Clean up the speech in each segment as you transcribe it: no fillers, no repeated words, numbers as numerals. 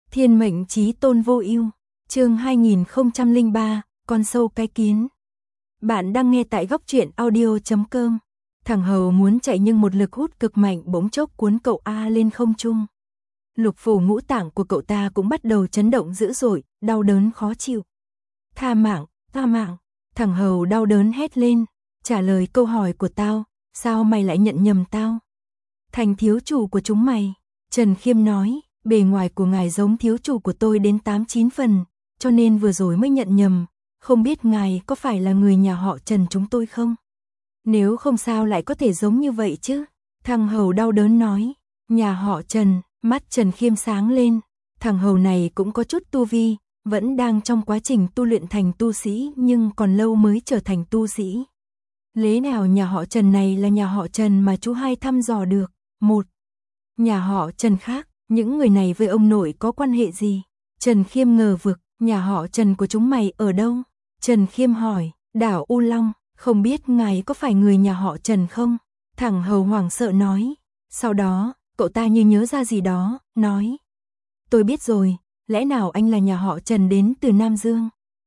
Thiên mệnh chí tôn vô ưu, chương 2003, con sâu cái kiến. Bạn đang nghe tại góc truyện audio.com. Thằng hầu muốn chạy nhưng một lực hút cực mạnh bỗng chốc cuốn cậu A lên không trung. Lục phủ ngũ tạng của cậu ta cũng bắt đầu chấn động dữ dội, đau đớn khó chịu. Tha mạng, tha mạng, thằng hầu đau đớn hét lên, trả lời câu hỏi của tao, sao mày lại nhận nhầm tao? Thành thiếu chủ của chúng mày, Trần Khiêm nói, bề ngoài của ngài giống thiếu chủ của tôi đến 8-9 phần, cho nên vừa rồi mới nhận nhầm, không biết ngài có phải là người nhà họ Trần chúng tôi không? Nếu không sao lại có thể giống như vậy chứ? Thằng hầu đau đớn nói, nhà họ Trần, mắt Trần Khiêm sáng lên, thằng hầu này cũng có chút tu vi, vẫn đang trong quá trình tu luyện thành tu sĩ nhưng còn lâu mới trở thành tu sĩ. Lẽ nào nhà họ Trần này là nhà họ Trần mà chú hai thăm dò được? Một, nhà họ Trần khác, những người này với ông nội có quan hệ gì? Trần Khiêm ngờ vực, nhà họ Trần của chúng mày ở đâu? Trần Khiêm hỏi, đảo U Long, không biết ngài có phải người nhà họ Trần không? Thằng hầu hoảng sợ nói, sau đó, cậu ta như nhớ ra gì đó, nói, tôi biết rồi, lẽ nào anh là nhà họ Trần đến từ Nam Dương?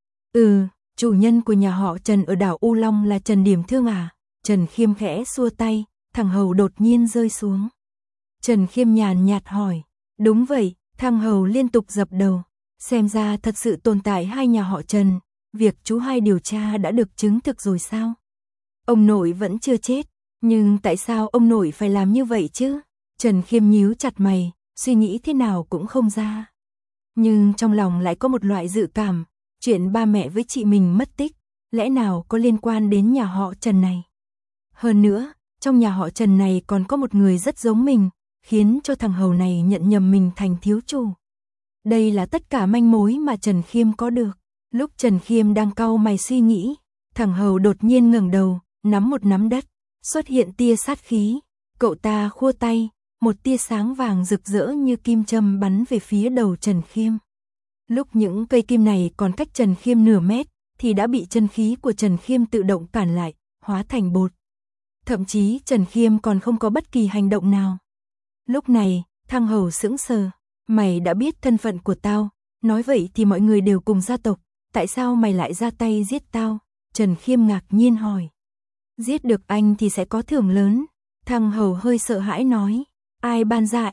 Chủ nhân của nhà họ Trần ở đảo U Long là Trần Điểm Thương à? Trần Khiêm khẽ xua tay, thằng hầu đột nhiên rơi xuống. Trần Khiêm nhàn nhạt hỏi, đúng vậy, thằng hầu liên tục dập đầu, xem ra thật sự tồn tại hai nhà họ Trần, việc chú hai điều tra đã được chứng thực rồi sao? Ông nội vẫn chưa chết, nhưng tại sao ông nội phải làm như vậy chứ? Trần Khiêm nhíu chặt mày, suy nghĩ thế nào cũng không ra. Nhưng trong lòng lại có một loại dự cảm, chuyện ba mẹ với chị mình mất tích, lẽ nào có liên quan đến nhà họ Trần này? Hơn nữa, trong nhà họ Trần này còn có một người rất giống mình, khiến cho thằng hầu này nhận nhầm mình thành thiếu chủ. Đây là tất cả manh mối mà Trần Khiêm có được. Lúc Trần Khiêm đang cau mày suy nghĩ, thằng hầu đột nhiên ngẩng đầu, nắm một nắm đất, xuất hiện tia sát khí. Cậu ta khua tay, một tia sáng vàng rực rỡ như kim châm bắn về phía đầu Trần Khiêm. Lúc những cây kim này còn cách Trần Khiêm nửa mét, thì đã bị chân khí của Trần Khiêm tự động cản lại, hóa thành bột. Thậm chí Trần Khiêm còn không có bất kỳ hành động nào. Lúc này, thằng hầu sững sờ, mày đã biết thân phận của tao, nói vậy thì mọi người đều cùng gia tộc, tại sao mày lại ra tay giết tao? Trần Khiêm ngạc nhiên hỏi. Giết được anh thì sẽ có thưởng lớn. Thằng hầu hơi sợ hãi nói, ai ban ra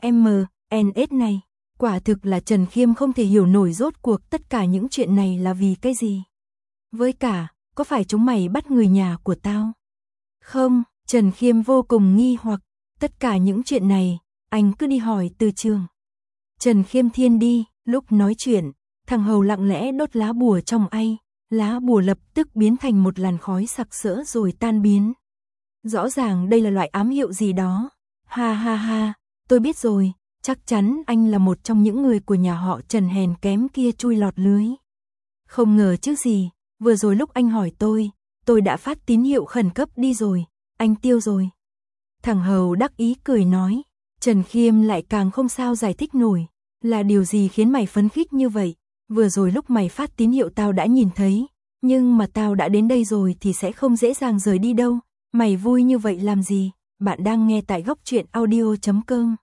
MNS này? Quả thực là Trần Khiêm không thể hiểu nổi rốt cuộc tất cả những chuyện này là vì cái gì. Với cả, có phải chúng mày bắt người nhà của tao? Không, Trần Khiêm vô cùng nghi hoặc, tất cả những chuyện này, anh cứ đi hỏi từ trường. Trần Khiêm thiên đi, lúc nói chuyện, thằng hầu lặng lẽ đốt lá bùa trong ai, lá bùa lập tức biến thành một làn khói sặc sỡ rồi tan biến. Rõ ràng đây là loại ám hiệu gì đó. Ha ha ha, tôi biết rồi, chắc chắn anh là một trong những người của nhà họ Trần hèn kém kia chui lọt lưới. Không ngờ chứ gì, vừa rồi lúc anh hỏi tôi đã phát tín hiệu khẩn cấp đi rồi, anh tiêu rồi. Thằng hầu đắc ý cười nói, Trần Khiêm lại càng không sao giải thích nổi, là điều gì khiến mày phấn khích như vậy? Vừa rồi lúc mày phát tín hiệu tao đã nhìn thấy, nhưng mà tao đã đến đây rồi thì sẽ không dễ dàng rời đi đâu, mày vui như vậy làm gì? Bạn đang nghe tại góc truyện audio.com.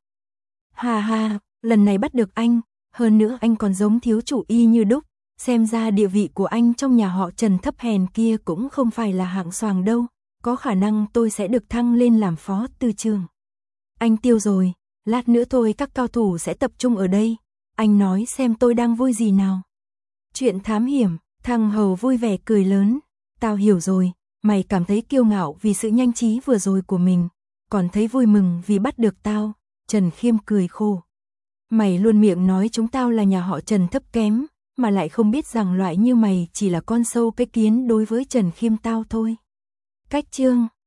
Ha ha, lần này bắt được anh, hơn nữa anh còn giống thiếu chủ y như đúc, xem ra địa vị của anh trong nhà họ Trần thấp hèn kia cũng không phải là hạng xoàng đâu, có khả năng tôi sẽ được thăng lên làm phó tư trường. Anh tiêu rồi, lát nữa thôi các cao thủ sẽ tập trung ở đây, anh nói xem tôi đang vui gì nào. Chuyện thám hiểm, thằng hầu vui vẻ cười lớn, tao hiểu rồi, mày cảm thấy kiêu ngạo vì sự nhanh trí vừa rồi của mình, còn thấy vui mừng vì bắt được tao. Trần Khiêm cười khổ. Mày luôn miệng nói chúng tao là nhà họ Trần thấp kém, mà lại không biết rằng loại như mày chỉ là con sâu cái kiến đối với Trần Khiêm tao thôi. Cách chương